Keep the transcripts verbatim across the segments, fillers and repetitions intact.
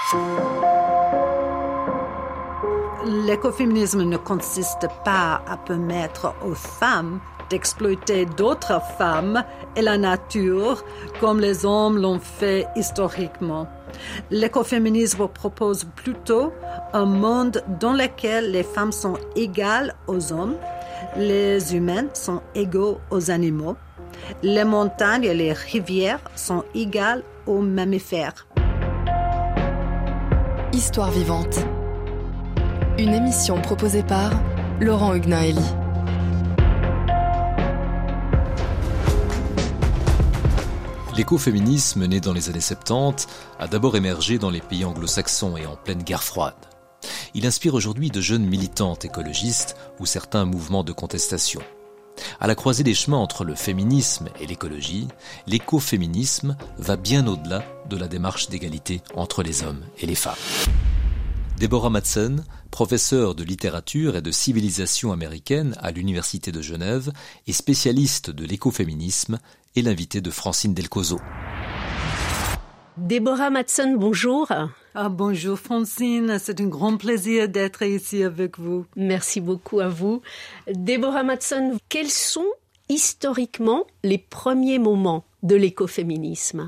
L'écoféminisme ne consiste pas à permettre aux femmes d'exploiter d'autres femmes et la nature comme les hommes l'ont fait historiquement. L'écoféminisme propose plutôt un monde dans lequel les femmes sont égales aux hommes, les humains sont égaux aux animaux, les montagnes et les rivières sont égales aux mammifères. Histoire vivante. Une émission proposée par Laurent Huguenin-Hélie. L'écoféminisme, né dans les années soixante-dix, a d'abord émergé dans les pays anglo-saxons et en pleine guerre froide. Il inspire aujourd'hui de jeunes militantes écologistes ou certains mouvements de contestation. À la croisée des chemins entre le féminisme et l'écologie, l'écoféminisme va bien au-delà de la démarche d'égalité entre les hommes et les femmes. Deborah Madsen, professeure de littérature et de civilisation américaine à l'Université de Genève et spécialiste de l'écoféminisme, est l'invitée de Francine Delcozo. Deborah Madsen, bonjour. Ah, bonjour Francine, c'est un grand plaisir d'être ici avec vous. Merci beaucoup à vous. Deborah Madsen, quels sont historiquement les premiers moments de l'écoféminisme ?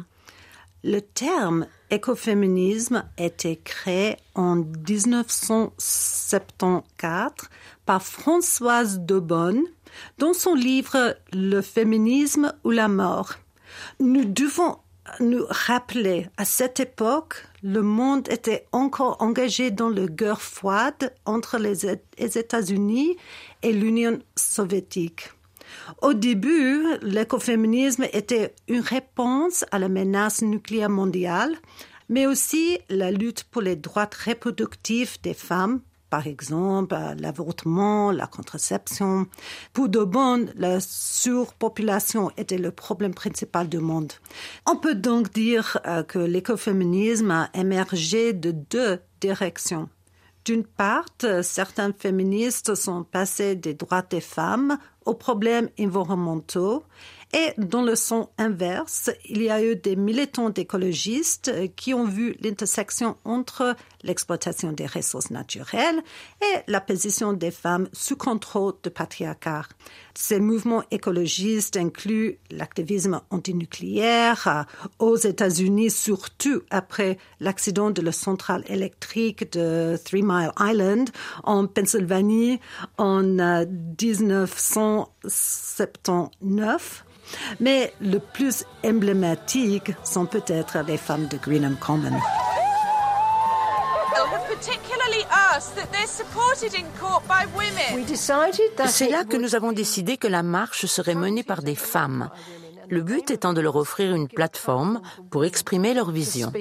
Le terme écoféminisme a été créé en dix-neuf cent soixante-quatorze par Françoise Daubonne dans son livre « Le féminisme ou la mort ». Nous devons nous rappeler, à cette époque, le monde était encore engagé dans la guerre froide entre les États-Unis et l'Union soviétique. Au début, l'écoféminisme était une réponse à la menace nucléaire mondiale, mais aussi la lutte pour les droits reproductifs des femmes, par exemple l'avortement, la contraception. Pour Daubonne, la surpopulation était le problème principal du monde. On peut donc dire que l'écoféminisme a émergé de deux directions. D'une part, certains féministes sont passés des droits des femmes aux problèmes environnementaux et dans le sens inverse, il y a eu des militants écologistes qui ont vu l'intersection entre l'exploitation des ressources naturelles et la position des femmes sous contrôle du patriarcat. Ces mouvements écologistes incluent l'activisme antinucléaire aux États-Unis, surtout après l'accident de la centrale électrique de Three Mile Island en Pennsylvanie en dix-neuf cent soixante-dix-neuf. Mais le plus emblématique sont peut-être les femmes de Greenham Common. C'est là que nous avons décidé que la marche serait menée par des femmes, le but étant de leur offrir une plateforme pour exprimer leur vision.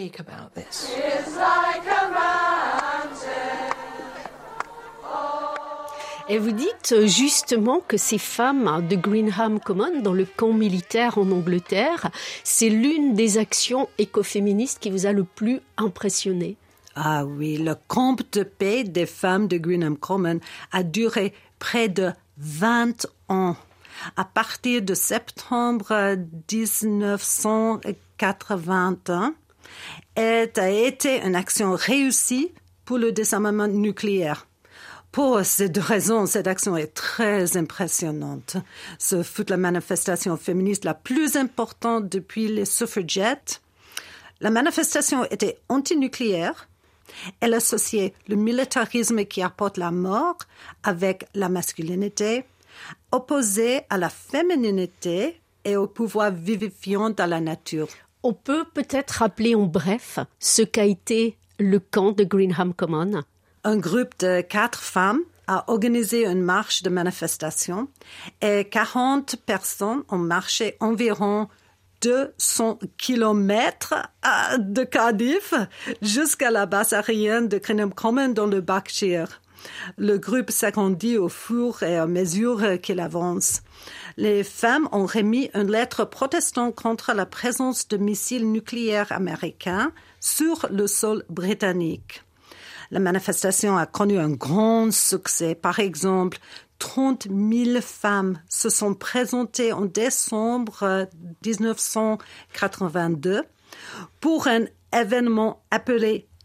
Et vous dites justement que ces femmes de Greenham Common, dans le camp militaire en Angleterre, c'est l'une des actions écoféministes qui vous a le plus impressionné. Ah oui, le camp de paix des femmes de Greenham Common a duré près de vingt ans. À partir de septembre dix-neuf cent quatre-vingt-un, elle a été une action réussie pour le désarmement nucléaire. Pour ces deux raisons, cette action est très impressionnante. Ce fut la manifestation féministe la plus importante depuis les suffragettes. La manifestation était antinucléaire. Elle associait le militarisme qui apporte la mort avec la masculinité, opposée à la fémininité et au pouvoir vivifiant dans la nature. On peut peut-être rappeler en bref ce qu'a été le camp de Greenham Common. Un groupe de quatre femmes a organisé une marche de manifestation et quarante personnes ont marché environ deux cents kilomètres de Cardiff jusqu'à la base aérienne de Greenham Common dans le Berkshire. Le groupe s'agrandit au fur et à mesure qu'il avance. Les femmes ont remis une lettre protestant contre la présence de missiles nucléaires américains sur le sol britannique. La manifestation a connu un grand succès. Par exemple, trente mille femmes se sont présentées en décembre dix-neuf cent quatre-vingt-deux pour un événement appelé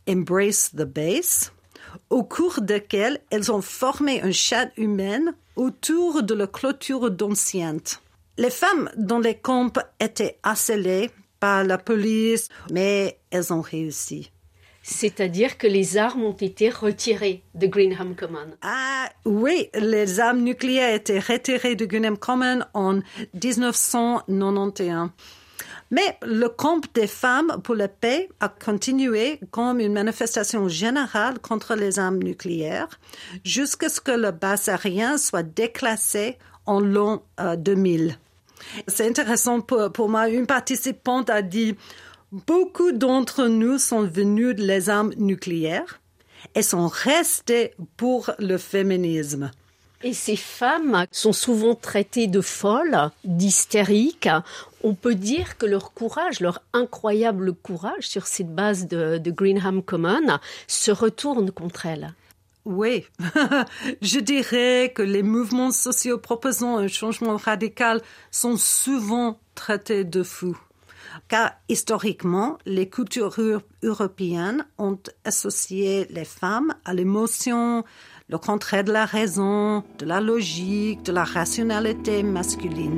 Embrace the Base, au cours desquelles elles ont formé une chaîne humaine autour de la clôture d'enceinte. Les femmes dans les camps étaient harcelées par la police, mais elles ont réussi. C'est-à-dire que les armes ont été retirées de Greenham Common. Ah oui, les armes nucléaires étaient retirées de Greenham Common en dix-neuf cent quatre-vingt-onze. Mais le camp des femmes pour la paix a continué comme une manifestation générale contre les armes nucléaires jusqu'à ce que la base aérienne soit déclassée en l'an euh, deux mille. C'est intéressant pour, pour moi. Une participante a dit « Beaucoup d'entre nous sont venus des armes nucléaires et sont restés pour le féminisme. » Et ces femmes sont souvent traitées de folles, d'hystériques. On peut dire que leur courage, leur incroyable courage sur cette base de, de Greenham Common se retourne contre elles. Oui, je dirais que les mouvements sociaux proposant un changement radical sont souvent traités de fous. Car historiquement, les cultures européennes ont associé les femmes à l'émotion, le contraire de la raison, de la logique, de la rationalité masculine.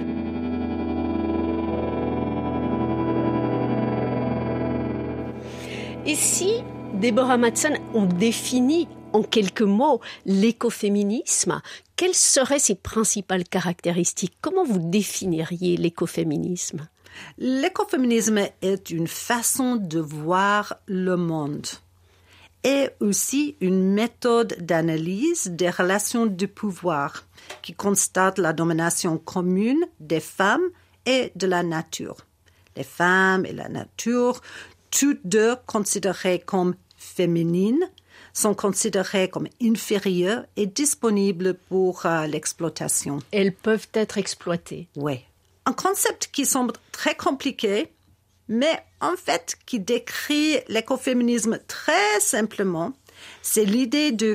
Et si, Deborah Madsen, on définit en quelques mots l'écoféminisme, quelles seraient ses principales caractéristiques? Comment vous définiriez l'écoféminisme? L'écoféminisme est une façon de voir le monde et aussi une méthode d'analyse des relations de pouvoir qui constate la domination commune des femmes et de la nature. Les femmes et la nature, toutes deux considérées comme féminines, sont considérées comme inférieures et disponibles pour euh, l'exploitation. Elles peuvent être exploitées. Oui. Un concept qui semble très compliqué, mais en fait qui décrit l'écoféminisme très simplement, c'est l'idée de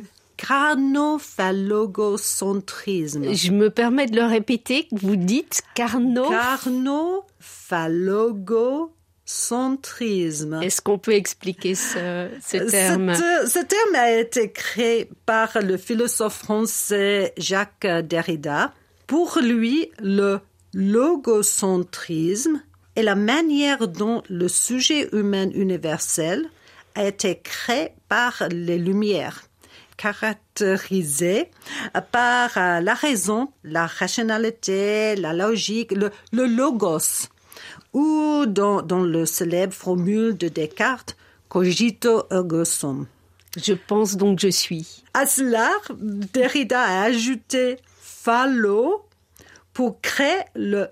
carnophallogocentrisme. Je me permets de le répéter, vous dites carno... Carnophallogocentrisme. Est-ce qu'on peut expliquer ce, ce terme? Ce, ce terme a été créé par le philosophe français Jacques Derrida. Pour lui, le logocentrisme est la manière dont le sujet humain universel a été créé par les Lumières, caractérisé par la raison, la rationalité, la logique, le, le logos, ou dans, dans le célèbre formule de Descartes, cogito ergo sum. Je pense donc je suis. À cela, Derrida a ajouté phallo pour créer le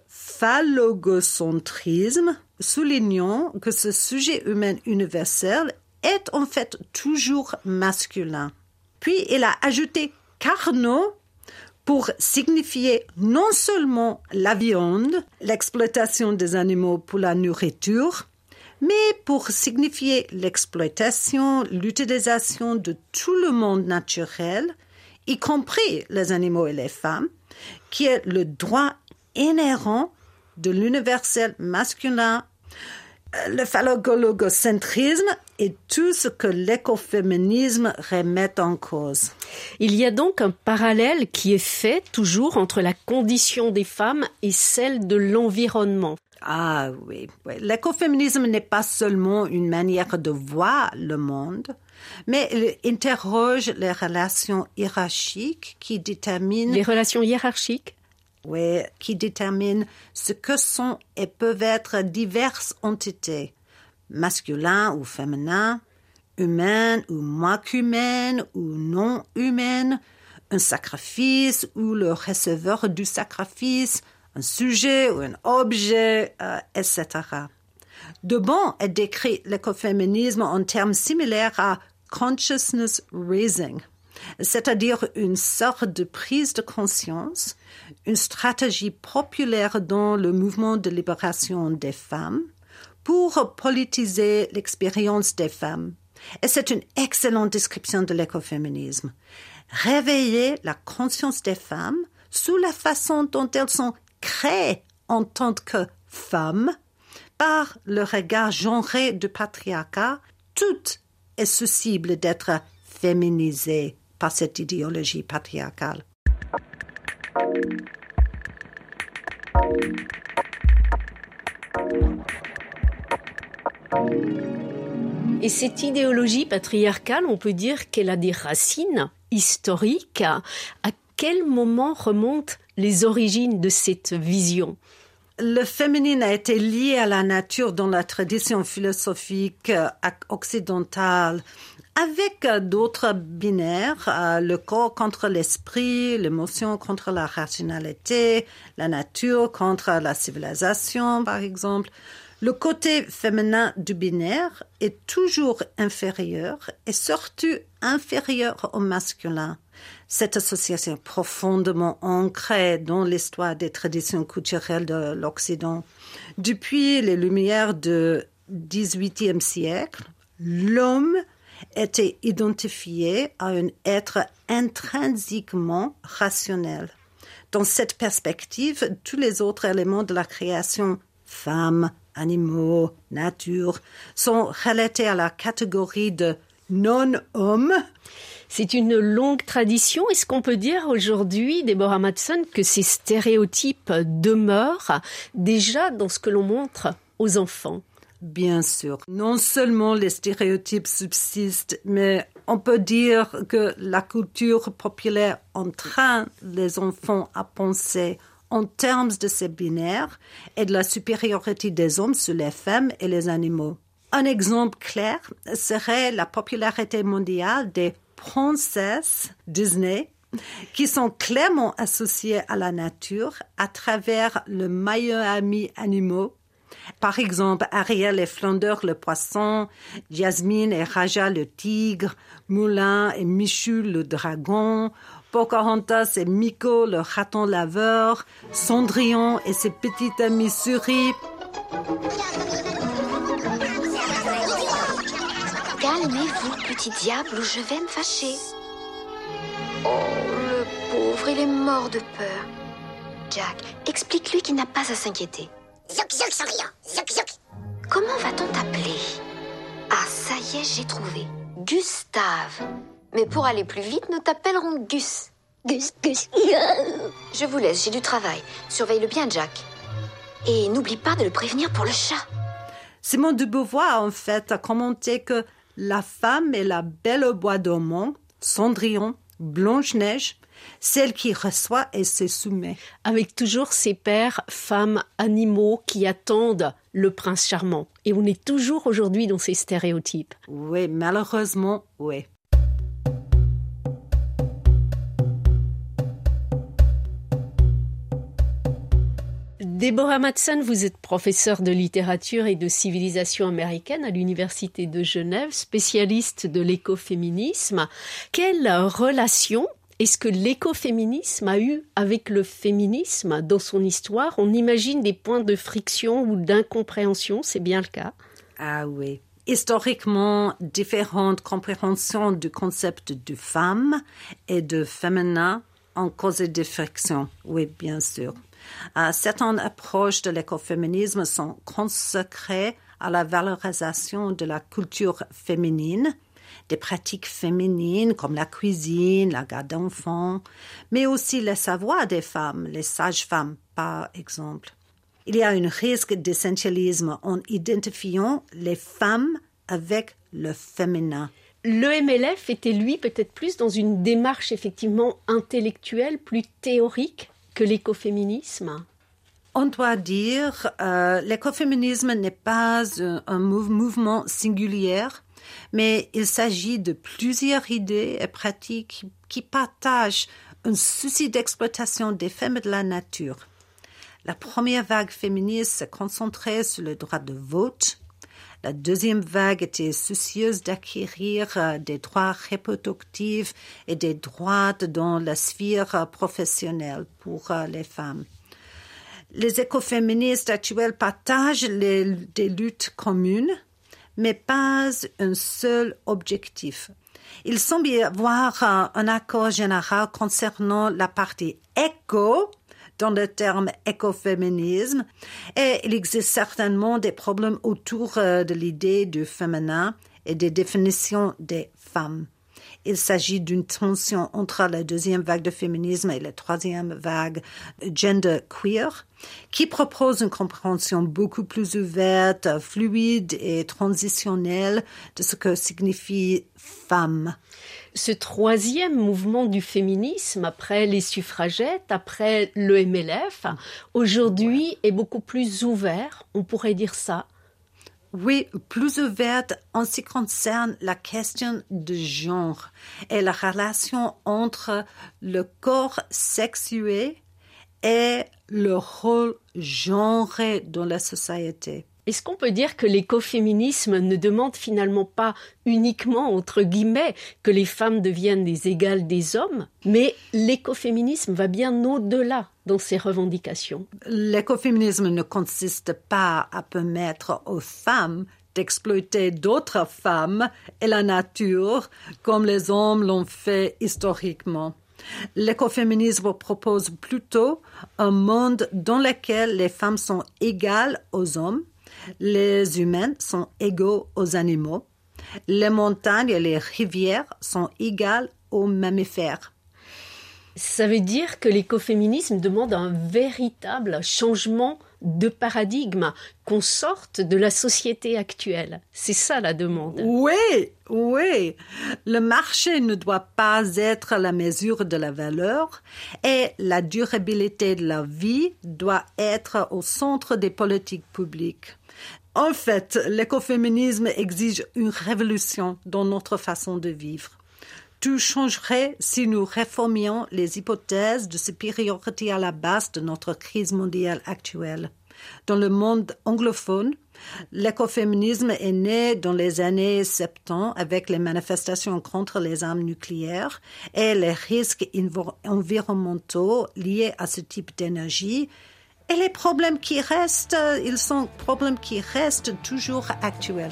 phallogocentrisme, soulignant que ce sujet humain universel est en fait toujours masculin. Puis il a ajouté carno pour signifier non seulement la viande, l'exploitation des animaux pour la nourriture, mais pour signifier l'exploitation, l'utilisation de tout le monde naturel, y compris les animaux et les femmes, qui est le droit inhérent de l'universel masculin, le phallogocentrisme et tout ce que l'écoféminisme remet en cause. Il y a donc un parallèle qui est fait toujours entre la condition des femmes et celle de l'environnement. Ah oui, oui. L'écoféminisme n'est pas seulement une manière de voir le monde, mais il interroge les relations hiérarchiques qui déterminent... Les relations hiérarchiques? Oui, qui déterminent ce que sont et peuvent être diverses entités, masculins ou féminins, humaines ou moins qu'humaines ou non humaines, un sacrifice ou le receveur du sacrifice, un sujet ou un objet, euh, et cetera. De Bon a décrit l'écoféminisme en termes similaires à consciousness raising, c'est-à-dire une sorte de prise de conscience, une stratégie populaire dans le mouvement de libération des femmes pour politiser l'expérience des femmes. Et c'est une excellente description de l'écoféminisme. Réveiller la conscience des femmes sous la façon dont elles sont créées en tant que femmes par le regard genré du patriarcat, toutes est susceptible d'être féminisée par cette idéologie patriarcale. Et cette idéologie patriarcale, on peut dire qu'elle a des racines historiques. À quel moment remontent les origines de cette vision ? Le féminin a été lié à la nature dans la tradition philosophique occidentale, avec d'autres binaires, le corps contre l'esprit, l'émotion contre la rationalité, la nature contre la civilisation, par exemple. Le côté féminin du binaire est toujours inférieur et surtout inférieur au masculin. Cette association est profondément ancrée dans l'histoire des traditions culturelles de l'Occident. Depuis les Lumières du dix-huitième siècle, l'homme était identifié à un être intrinsèquement rationnel. Dans cette perspective, tous les autres éléments de la création, femmes, animaux, nature, sont relatés à la catégorie de non-hommes. C'est une longue tradition. Est-ce qu'on peut dire aujourd'hui, Deborah Madsen, que ces stéréotypes demeurent déjà dans ce que l'on montre aux enfants ? Bien sûr. Non seulement les stéréotypes subsistent, mais on peut dire que la culture populaire entraîne les enfants à penser en termes de ces binaires et de la supériorité des hommes sur les femmes et les animaux. Un exemple clair serait la popularité mondiale des princesses Disney, qui sont clairement associées à la nature à travers le meilleur ami animaux. Par exemple, Ariel et Flounder le poisson, Jasmine et Raja le tigre, Moulin et Michu le dragon, Pocahontas et Miko le raton laveur, Cendrillon et ses petites amies souris. Calmez-vous, petit diable, ou je vais me fâcher. Oh, le pauvre, il est mort de peur. Jack, explique-lui qu'il n'a pas à s'inquiéter. Zouk, zouk, Cendrillon, zouk, zouk. Comment va-t-on t'appeler ? Ah, ça y est, j'ai trouvé. Gustave. Mais pour aller plus vite, nous t'appellerons Gus. Gus, Gus. Je vous laisse, j'ai du travail. Surveille-le bien, Jack. Et n'oublie pas de le prévenir pour le chat. Simone de Beauvoir, en fait, a commenté que la femme est la belle au bois dormant, Cendrillon, Blanche-Neige, celle qui reçoit et se soumet. Avec toujours ces pères, femmes, animaux qui attendent le prince charmant. Et on est toujours aujourd'hui dans ces stéréotypes. Oui, malheureusement, oui. Deborah Madsen, vous êtes professeure de littérature et de civilisation américaine à l'Université de Genève, spécialiste de l'écoféminisme. Quelle relation est-ce que l'écoféminisme a eu avec le féminisme dans son histoire ? On imagine des points de friction ou d'incompréhension, c'est bien le cas ? Ah oui. Historiquement, différentes compréhensions du concept de femme et de féminin ont causé des frictions, oui, bien sûr. Uh, certaines approches de l'écoféminisme sont consacrées à la valorisation de la culture féminine, des pratiques féminines comme la cuisine, la garde d'enfants, mais aussi les savoirs des femmes, les sages-femmes, par exemple. Il y a un risque d'essentialisme en identifiant les femmes avec le féminin. Le M L F était, lui, peut-être plus dans une démarche effectivement intellectuelle, plus théorique que l'écoféminisme ? On doit dire euh, l'écoféminisme n'est pas un, un mou- mouvement singulier, mais il s'agit de plusieurs idées et pratiques qui partagent un souci d'exploitation des femmes et de la nature. La première vague féministe se concentrait sur le droit de vote. La deuxième vague était soucieuse d'acquérir euh, des droits reproductifs et des droits dans la sphère euh, professionnelle pour euh, les femmes. Les écoféministes actuels partagent les, des luttes communes, mais pas un seul objectif. Il semble y avoir euh, un accord général concernant la partie éco, dans le terme écoféminisme, et il existe certainement des problèmes autour de l'idée du féminin et des définitions des femmes. Il s'agit d'une tension entre la deuxième vague de féminisme et la troisième vague gender queer, qui propose une compréhension beaucoup plus ouverte, fluide et transitionnelle de ce que signifie femme. Ce troisième mouvement du féminisme, après les suffragettes, après le M L F, aujourd'hui est beaucoup plus ouvert, on pourrait dire ça. Oui, plus ouverte en ce qui concerne la question de genre et la relation entre le corps sexué et le rôle genré dans la société. Est-ce qu'on peut dire que l'écoféminisme ne demande finalement pas uniquement, entre guillemets, que les femmes deviennent des égales des hommes, mais l'écoféminisme va bien au-delà dans ses revendications? L'écoféminisme ne consiste pas à permettre aux femmes d'exploiter d'autres femmes et la nature comme les hommes l'ont fait historiquement. L'écoféminisme propose plutôt un monde dans lequel les femmes sont égales aux hommes, les humains sont égaux aux animaux, les montagnes et les rivières sont égales aux mammifères. Ça veut dire que l'écoféminisme demande un véritable changement de paradigme, qu'on sorte de la société actuelle. C'est ça la demande. Oui, oui. Le marché ne doit pas être la mesure de la valeur et la durabilité de la vie doit être au centre des politiques publiques. En fait, l'écoféminisme exige une révolution dans notre façon de vivre. Tout changerait si nous réformions les hypothèses de supériorité à la base de notre crise mondiale actuelle. Dans le monde anglophone, l'écoféminisme est né dans les années soixante-dix avec les manifestations contre les armes nucléaires et les risques environnementaux liés à ce type d'énergie. Et les problèmes qui restent, ils sont problèmes qui restent toujours actuels.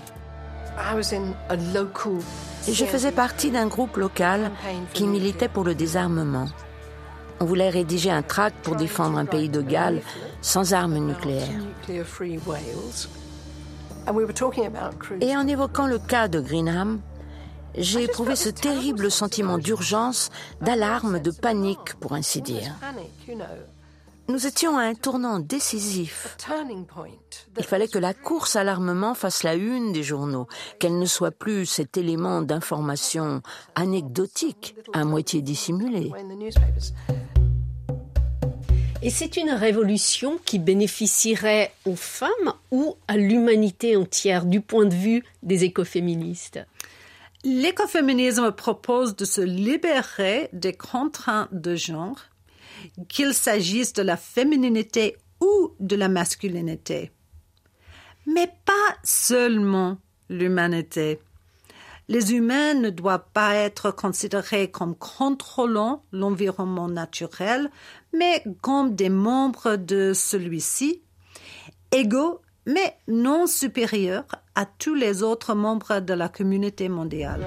Et je faisais partie d'un groupe local qui militait pour le désarmement. On voulait rédiger un tract pour défendre un pays de Galles sans armes nucléaires. Et en évoquant le cas de Greenham, j'ai éprouvé ce terrible sentiment d'urgence, d'alarme, de panique, pour ainsi dire. Nous étions à un tournant décisif. Il fallait que la course à l'armement fasse la une des journaux, qu'elle ne soit plus cet élément d'information anecdotique, à moitié dissimulé. Et c'est une révolution qui bénéficierait aux femmes ou à l'humanité entière, du point de vue des écoféministes? L'écoféminisme propose de se libérer des contraintes de genre, qu'il s'agisse de la féminité ou de la masculinité. Mais pas seulement l'humanité. Les humains ne doivent pas être considérés comme contrôlant l'environnement naturel, mais comme des membres de celui-ci, égaux mais non supérieurs à tous les autres membres de la communauté mondiale.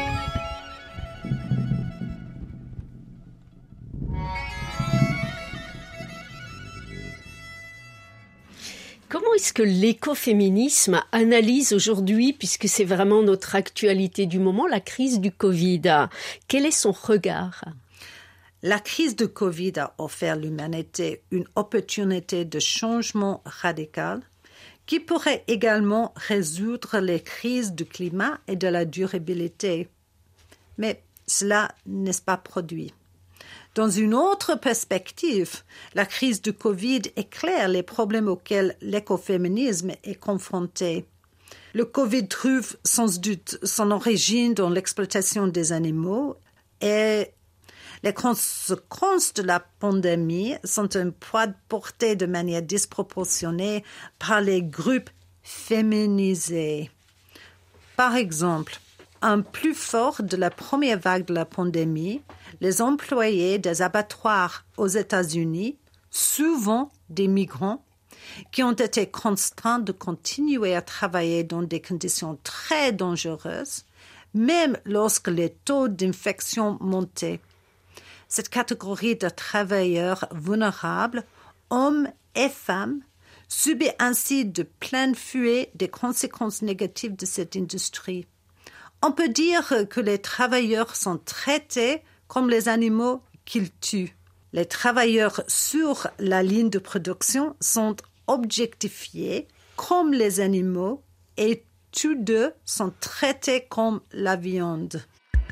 Comment est-ce que l'écoféminisme analyse aujourd'hui, puisque c'est vraiment notre actualité du moment, la crise du Covid? Quel est son regard? La crise du Covid a offert à l'humanité une opportunité de changement radical qui pourrait également résoudre les crises du climat et de la durabilité. Mais cela n'est pas produit. Dans une autre perspective, la crise du Covid éclaire les problèmes auxquels l'écoféminisme est confronté. Le Covid trouve sans doute son origine dans l'exploitation des animaux et les conséquences de la pandémie sont un poids porté de manière disproportionnée par les groupes féminisés. Par exemple, en plus fort de la première vague de la pandémie, les employés des abattoirs aux États-Unis, souvent des migrants, qui ont été contraints de continuer à travailler dans des conditions très dangereuses, même lorsque les taux d'infection montaient. Cette catégorie de travailleurs vulnérables, hommes et femmes, subit ainsi de plein fouet des conséquences négatives de cette industrie. On peut dire que les travailleurs sont traités comme les animaux qu'ils tuent. Les travailleurs sur la ligne de production sont objectifiés comme les animaux et tous deux sont traités comme la viande.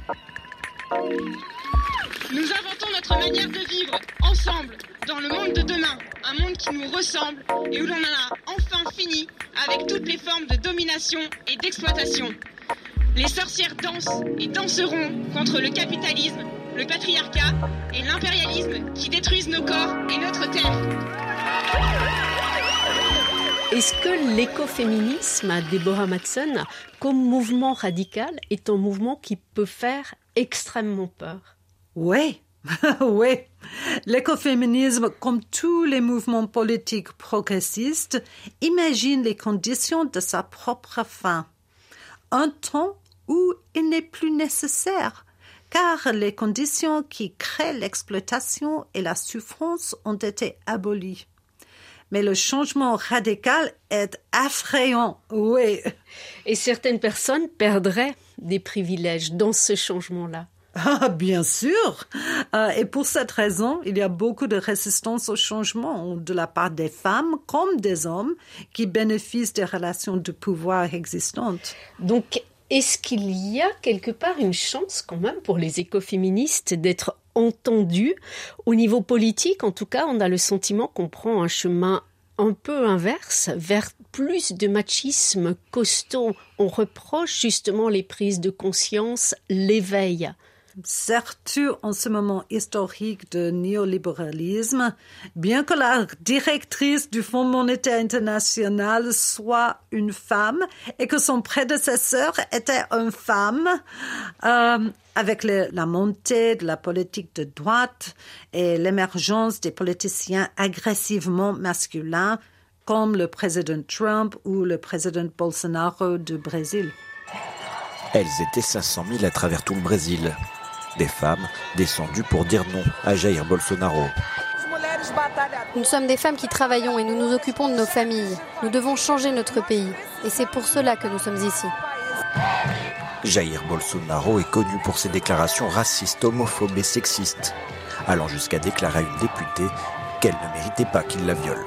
Nous inventons notre manière de vivre, ensemble, dans le monde de demain. Un monde qui nous ressemble et où l'on en a enfin fini avec toutes les formes de domination et d'exploitation. Les sorcières dansent et danseront contre le capitalisme, le patriarcat et l'impérialisme qui détruisent nos corps et notre terre. Est-ce que l'écoféminisme, Deborah Madsen, comme mouvement radical, est un mouvement qui peut faire extrêmement peur? Oui, oui. L'écoféminisme, comme tous les mouvements politiques progressistes, imagine les conditions de sa propre fin. Un temps où il n'est plus nécessaire, car les conditions qui créent l'exploitation et la souffrance ont été abolies. Mais le changement radical est effrayant, oui. Et certaines personnes perdraient des privilèges dans ce changement-là. Ah, bien sûr. Euh, et pour cette raison, il y a beaucoup de résistance au changement de la part des femmes comme des hommes qui bénéficient des relations de pouvoir existantes. Donc, est-ce qu'il y a quelque part une chance quand même pour les écoféministes d'être entendus? Au niveau politique, en tout cas, on a le sentiment qu'on prend un chemin un peu inverse, vers plus de machisme costaud. On reproche justement les prises de conscience, l'éveil. Surtout en ce moment historique de néolibéralisme, bien que la directrice du Fonds monétaire international soit une femme et que son prédécesseur était une femme, euh, avec le, la montée de la politique de droite et l'émergence des politiciens agressivement masculins comme le président Trump ou le président Bolsonaro du Brésil. Elles étaient cinq cent mille à travers tout le Brésil. Des femmes descendues pour dire non à Jair Bolsonaro. Nous sommes des femmes qui travaillons et nous nous occupons de nos familles. Nous devons changer notre pays. Et c'est pour cela que nous sommes ici. Jair Bolsonaro est connu pour ses déclarations racistes, homophobes et sexistes, allant jusqu'à déclarer à une députée qu'elle ne méritait pas qu'il la viole.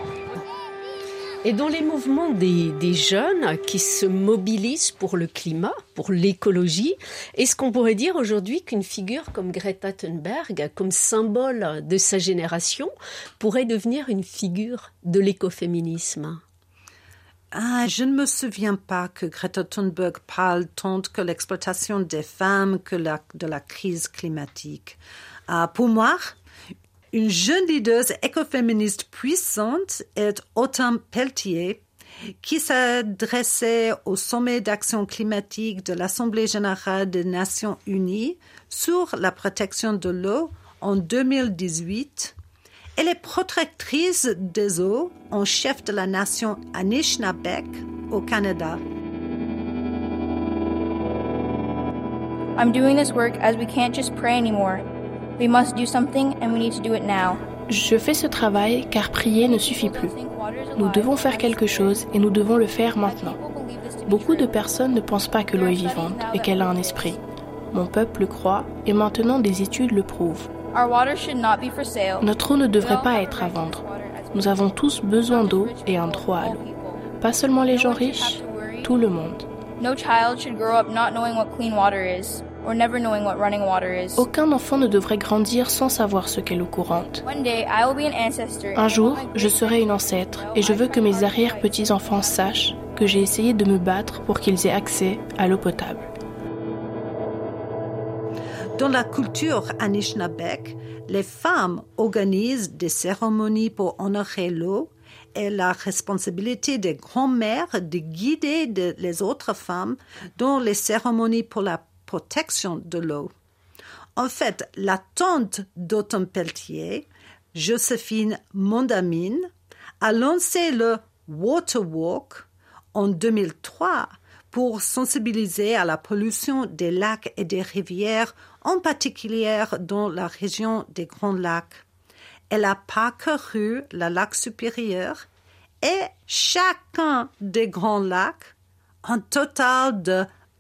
Et dans les mouvements des, des jeunes qui se mobilisent pour le climat, pour l'écologie, est-ce qu'on pourrait dire aujourd'hui qu'une figure comme Greta Thunberg, comme symbole de sa génération, pourrait devenir une figure de l'écoféminisme? Ah, je ne me souviens pas que Greta Thunberg parle tant que l'exploitation des femmes que la, de la crise climatique. Ah, pour moi, une jeune leader écoféministe puissante est Autumn Pelletier, qui s'adressait au sommet d'action climatique de l'Assemblée générale des Nations unies sur la protection de l'eau en deux mille dix-huit. Elle est protectrice des eaux en chef de la nation Anishinaabe au Canada. I'm doing this work as we can't just pray anymore. We must do something and we need to do it now. Je fais ce travail car prier ne suffit plus. Nous devons faire quelque chose et nous devons le faire maintenant. Beaucoup de personnes ne pensent pas que l'eau est vivante et qu'elle a un esprit. Mon peuple le croit et maintenant des études le prouvent. Notre eau ne devrait pas être à vendre. Nous avons tous besoin d'eau et un droit à l'eau. Pas seulement les gens riches, tout le monde. Aucun enfant ne devrait grandir sans savoir ce qu'est l'eau courante. Un jour, je serai une ancêtre et je veux que mes arrière-petits-enfants sachent que j'ai essayé de me battre pour qu'ils aient accès à l'eau potable. Dans la culture Anishinaabe, les femmes organisent des cérémonies pour honorer l'eau et la responsabilité des grands-mères de guider de, les autres femmes dans les cérémonies pour la protection de l'eau. En fait, la tante d'Autumn Pelletier, Joséphine Mondamine, a lancé le Water Walk en deux mille trois pour sensibiliser à la pollution des lacs et des rivières, en particulier dans la région des Grands Lacs. Elle a parcouru le lac supérieur et chacun des Grands Lacs, un total de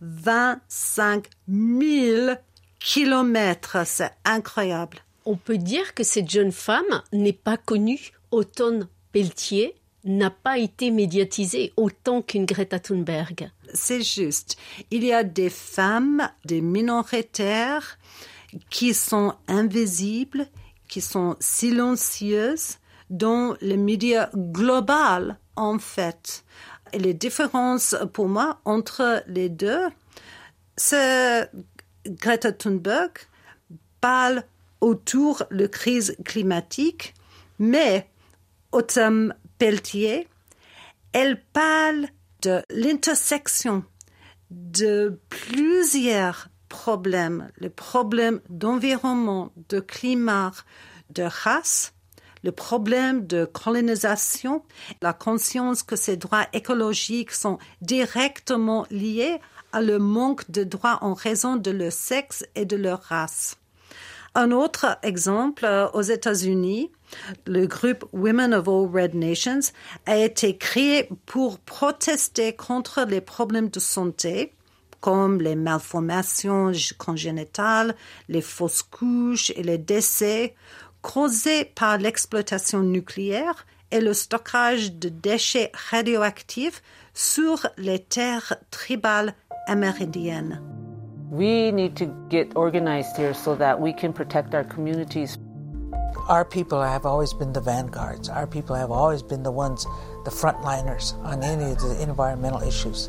vingt-cinq mille kilomètres. C'est incroyable. On peut dire que cette jeune femme n'est pas connue. Autonne Pelletier n'a pas été médiatisée autant qu'une Greta Thunberg. C'est juste. Il y a des femmes, des minoritaires qui sont invisibles, qui sont silencieuses dans les médias globaux, en fait. Et les différences, pour moi, entre les deux, c'est Greta Thunberg parle autour de la crise climatique, mais Autumn Pelletier, elle parle de l'intersection de plusieurs problèmes, les problèmes d'environnement, de climat, de race, le problème de colonisation, la conscience que ces droits écologiques sont directement liés à le manque de droits en raison de leur sexe et de leur race. Un autre exemple, aux États-Unis, le groupe Women of All Red Nations a été créé pour protester contre les problèmes de santé, comme les malformations congénitales, les fausses couches et les décès causés par l'exploitation nucléaire et le stockage de déchets radioactifs sur les terres tribales amérindiennes. We need to get organized here so that we can protect our communities. Our people have always been the vanguards. Our people have always been the ones, the frontliners on any of the environmental issues.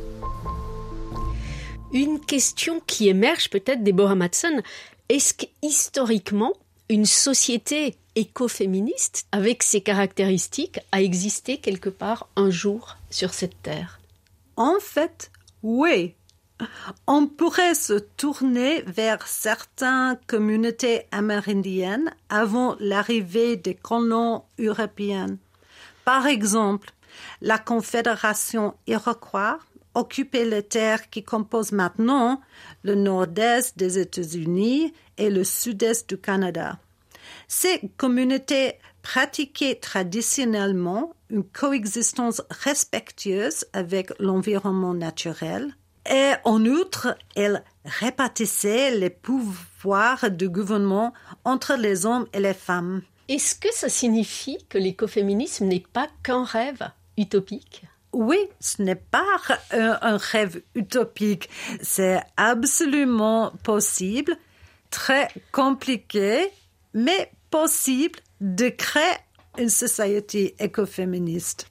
Une question qui émerge peut-être, Deborah Madsen, est-ce qu'historiquement, une société écoféministe avec ces caractéristiques a existé quelque part un jour sur cette terre? En fait, oui. On pourrait se tourner vers certaines communautés amérindiennes avant l'arrivée des colons européens. Par exemple, la Confédération Iroquois occupait les terres qui composent maintenant le nord-est des États-Unis et le sud-est du Canada. Ces communautés pratiquaient traditionnellement une coexistence respectueuse avec l'environnement naturel. Et en outre, elle répartissait les pouvoirs du gouvernement entre les hommes et les femmes. Est-ce que ça signifie que l'écoféminisme n'est pas qu'un rêve utopique? Oui, ce n'est pas un, un rêve utopique. C'est absolument possible, très compliqué, mais possible de créer une société écoféministe.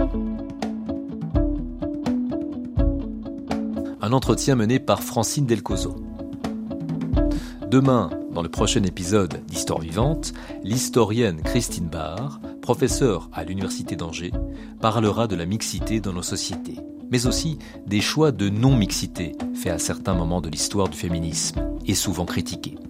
Un entretien mené par Francine Delcozo. Demain, dans le prochain épisode d'Histoire vivante, l'historienne Christine Barr, professeure à l'Université d'Angers, parlera de la mixité dans nos sociétés, mais aussi des choix de non-mixité faits à certains moments de l'histoire du féminisme et souvent critiqués.